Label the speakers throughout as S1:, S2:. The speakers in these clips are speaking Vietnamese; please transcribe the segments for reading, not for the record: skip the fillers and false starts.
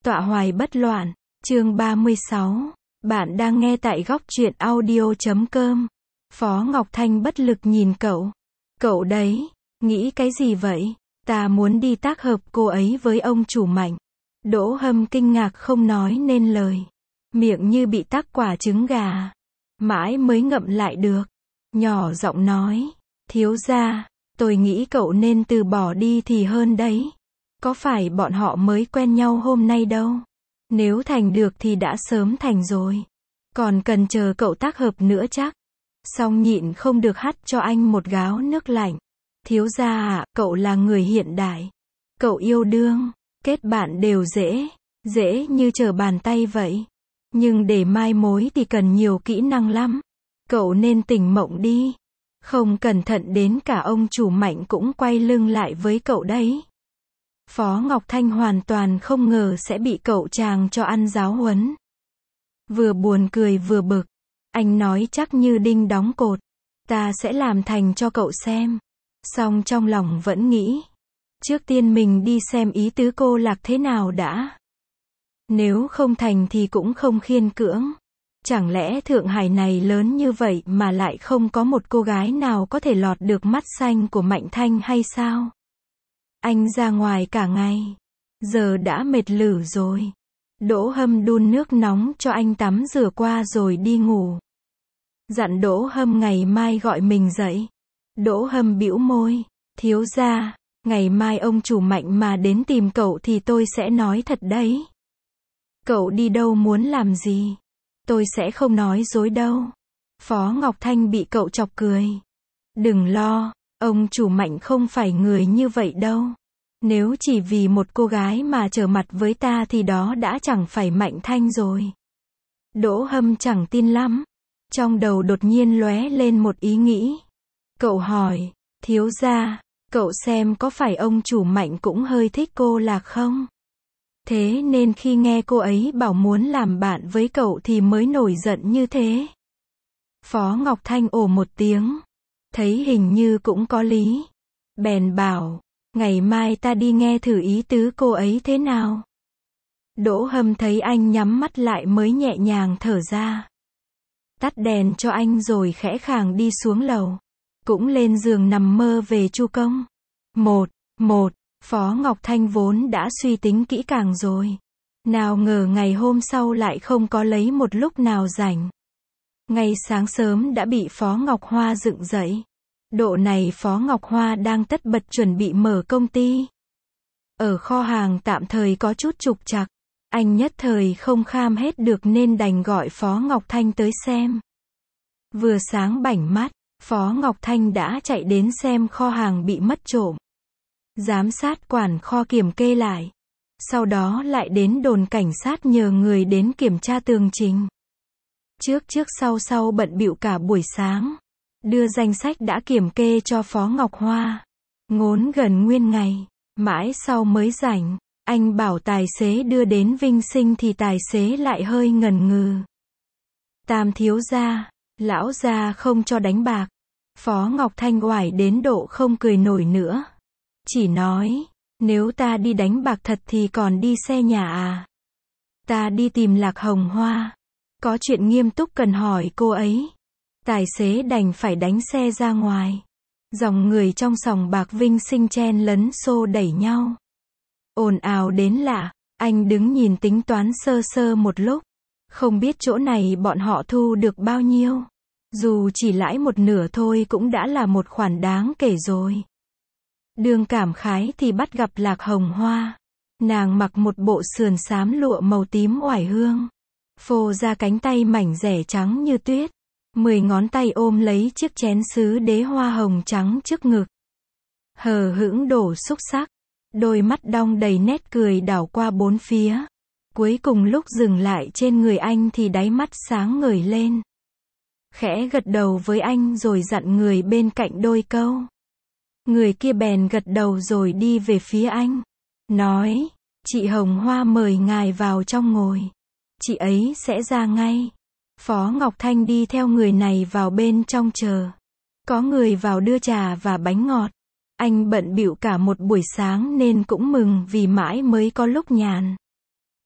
S1: Tọa hoài bất loạn, chương 36. Bạn đang nghe tại góc truyện audio.com. Phó Ngọc Thanh bất lực nhìn cậu. Cậu đấy, nghĩ cái gì vậy? Ta muốn đi tác hợp cô ấy với ông chủ Mạnh. Đỗ Hâm kinh ngạc không nói nên lời. Miệng như bị tắc quả trứng gà. Mãi mới ngậm lại được. Nhỏ giọng nói, thiếu gia, tôi nghĩ cậu nên từ bỏ đi thì hơn đấy. Có phải bọn họ mới quen nhau hôm nay đâu. Nếu thành được thì đã sớm thành rồi. Còn cần chờ cậu tác hợp nữa chắc. Xong nhịn không được hắt cho anh một gáo nước lạnh. Thiếu gia ạ, cậu là người hiện đại. Cậu yêu đương, kết bạn đều dễ như trở bàn tay vậy. Nhưng để mai mối thì cần nhiều kỹ năng lắm. Cậu nên tỉnh mộng đi. Không cẩn thận đến cả ông chủ Mạnh cũng quay lưng lại với cậu đấy. Phó Ngọc Thanh hoàn toàn không ngờ sẽ bị cậu chàng cho ăn giáo huấn. Vừa buồn cười vừa bực. Anh nói chắc như đinh đóng cột. Ta sẽ làm thành cho cậu xem. Song trong lòng vẫn nghĩ. Trước tiên mình đi xem ý tứ cô Lạc thế nào đã. Nếu không thành thì cũng không khiên cưỡng. Chẳng lẽ Thượng Hải này lớn như vậy mà lại không có một cô gái nào có thể lọt được mắt xanh của Mạnh Thanh hay sao? Anh ra ngoài cả ngày. Giờ đã mệt lử rồi. Đỗ Hâm đun nước nóng cho anh tắm rửa qua rồi đi ngủ. Dặn Đỗ Hâm ngày mai gọi mình dậy. Đỗ Hâm bĩu môi. Thiếu gia, ngày mai ông chủ Mạnh mà đến tìm cậu thì tôi sẽ nói thật đấy. Cậu đi đâu muốn làm gì? Tôi sẽ không nói dối đâu. Phó Ngọc Thanh bị cậu chọc cười. Đừng lo, ông chủ Mạnh không phải người như vậy đâu. Nếu chỉ vì một cô gái mà trở mặt với ta thì đó đã chẳng phải Mạnh Thanh rồi. Đỗ Hâm chẳng tin lắm. Trong đầu đột nhiên lóe lên một ý nghĩ. Cậu hỏi, thiếu gia, cậu xem có phải ông chủ Mạnh cũng hơi thích cô Lạc không? Thế nên khi nghe cô ấy bảo muốn làm bạn với cậu thì mới nổi giận như thế. Phó Ngọc Thanh ồ một tiếng. Thấy hình như cũng có lý. Bèn bảo, ngày mai ta đi nghe thử ý tứ cô ấy thế nào. Đỗ Hâm thấy anh nhắm mắt lại mới nhẹ nhàng thở ra. Tắt đèn cho anh rồi khẽ khàng đi xuống lầu. Cũng lên giường nằm mơ về Chu Công. Một, Phó Ngọc Thanh vốn đã suy tính kỹ càng rồi. Nào ngờ ngày hôm sau lại không có lấy một lúc nào rảnh. Ngay sáng sớm đã bị Phó Ngọc Hoa dựng dậy. Độ này Phó Ngọc Hoa đang tất bật chuẩn bị mở công ty. Ở kho hàng tạm thời có chút trục trặc. Anh nhất thời không kham hết được nên đành gọi Phó Ngọc Thanh tới xem. Vừa sáng bảnh mắt, Phó Ngọc Thanh đã chạy đến xem kho hàng bị mất trộm. Giám sát quản kho kiểm kê lại. Sau đó lại đến đồn cảnh sát nhờ người đến kiểm tra tường trình. Trước sau bận bịu cả buổi sáng. Đưa danh sách đã kiểm kê cho Phó Ngọc Hoa. Ngốn gần nguyên ngày. Mãi sau mới rảnh. Anh bảo tài xế đưa đến Vinh Sinh thì tài xế lại hơi ngần ngừ. Tam thiếu gia, lão gia không cho đánh bạc. Phó Ngọc Thanh oải đến độ không cười nổi nữa. Chỉ nói, nếu ta đi đánh bạc thật thì còn đi xe nhà à? Ta đi tìm Lạc Hồng Hoa. Có chuyện nghiêm túc cần hỏi cô ấy. Tài xế đành phải đánh xe ra ngoài. Dòng người trong sòng bạc Vinh Sinh chen lấn xô đẩy nhau. Ồn ào đến lạ, anh đứng nhìn tính toán sơ sơ một lúc. Không biết chỗ này bọn họ thu được bao nhiêu. Dù chỉ lãi một nửa thôi cũng đã là một khoản đáng kể rồi. Đương cảm khái thì bắt gặp Lạc Hồng Hoa. Nàng mặc một bộ sườn xám lụa màu tím oải hương. Phô ra cánh tay mảnh dẻ trắng như tuyết. 10 ngón tay ôm lấy chiếc chén sứ đế hoa hồng trắng trước ngực. Hờ hững đổ xúc sắc. Đôi mắt đong đầy nét cười đảo qua bốn phía. Cuối cùng lúc dừng lại trên người anh thì đáy mắt sáng ngời lên. Khẽ gật đầu với anh rồi dặn người bên cạnh đôi câu. Người kia bèn gật đầu rồi đi về phía anh. Nói, chị Hồng Hoa mời ngài vào trong ngồi. Chị ấy sẽ ra ngay. Phó Ngọc Thanh đi theo người này vào bên trong chờ. Có người vào đưa trà và bánh ngọt. Anh bận bịu cả một buổi sáng nên cũng mừng vì mãi mới có lúc nhàn.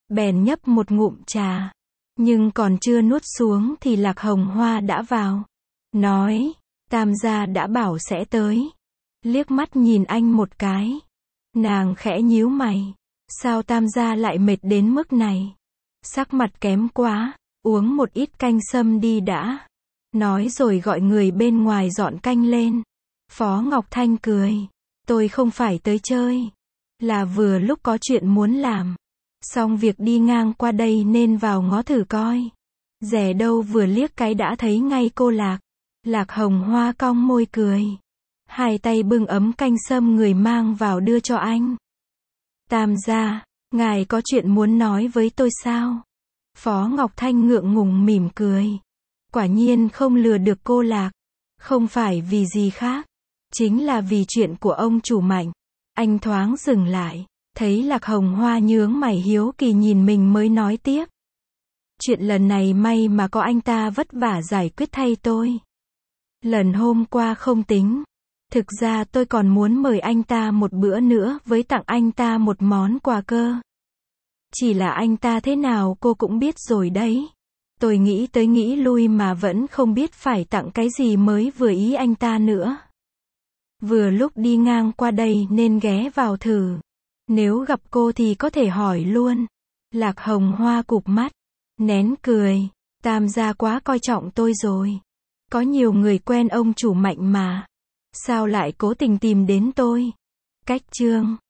S1: bèn nhấp một ngụm trà. Nhưng còn chưa nuốt xuống thì Lạc Hồng Hoa đã vào. Nói, Tam gia đã bảo sẽ tới. Liếc mắt nhìn anh một cái. Nàng khẽ nhíu mày. Sao Tam gia lại mệt đến mức này? Sắc mặt kém quá, uống một ít canh sâm đi đã. Nói rồi gọi người bên ngoài dọn canh lên. Phó Ngọc Thanh cười. Tôi không phải tới chơi. Là vừa lúc có chuyện muốn làm. Xong việc đi ngang qua đây nên vào ngó thử coi. Dè đâu vừa liếc cái đã thấy ngay cô Lạc. Lạc Hồng Hoa cong môi cười. Hai tay bưng ấm canh sâm người mang vào đưa cho anh. Tam gia, ngài có chuyện muốn nói với tôi sao? Phó Ngọc Thanh ngượng ngùng mỉm cười. Quả nhiên không lừa được cô Lạc. Không phải vì gì khác. Chính là vì chuyện của ông chủ Mạnh. Anh thoáng dừng lại. Thấy Lạc Hồng Hoa nhướng mày hiếu kỳ nhìn mình mới nói tiếp. Chuyện lần này may mà có anh ta vất vả giải quyết thay tôi. Lần hôm qua không tính. Thực ra tôi còn muốn mời anh ta một bữa nữa với tặng anh ta một món quà cơ. Chỉ là anh ta thế nào cô cũng biết rồi đấy. Tôi nghĩ tới nghĩ lui mà vẫn không biết phải tặng cái gì mới vừa ý anh ta nữa. Vừa lúc đi ngang qua đây nên ghé vào thử. Nếu gặp cô thì có thể hỏi luôn. Lạc Hồng Hoa cụp mắt, nén cười. Tam gia quá coi trọng tôi rồi. Có nhiều người quen ông chủ Mạnh mà. Sao lại cố tình tìm đến tôi? Cách chương